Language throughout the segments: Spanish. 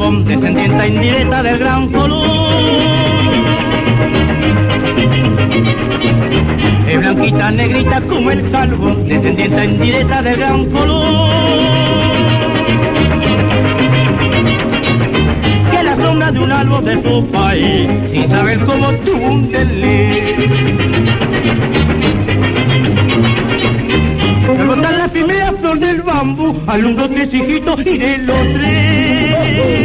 Calvo, descendiente indirecta del gran Colón. Es blanquita, negrita como el Calvo, descendiente indirecta del gran Colón. Que la sombra de un árbol de su país, sin saber cómo tuvo un desliz. Al botar la primera flor del bambú, alumbró 3 hijitos y de los 3.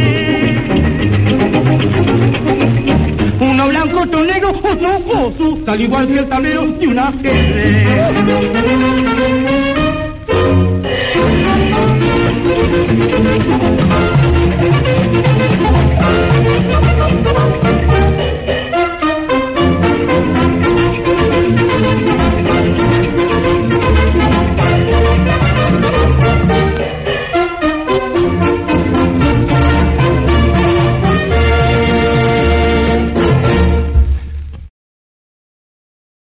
Uno blanco, otro negro, otro ojo, al igual que el tablero de un ajedrez.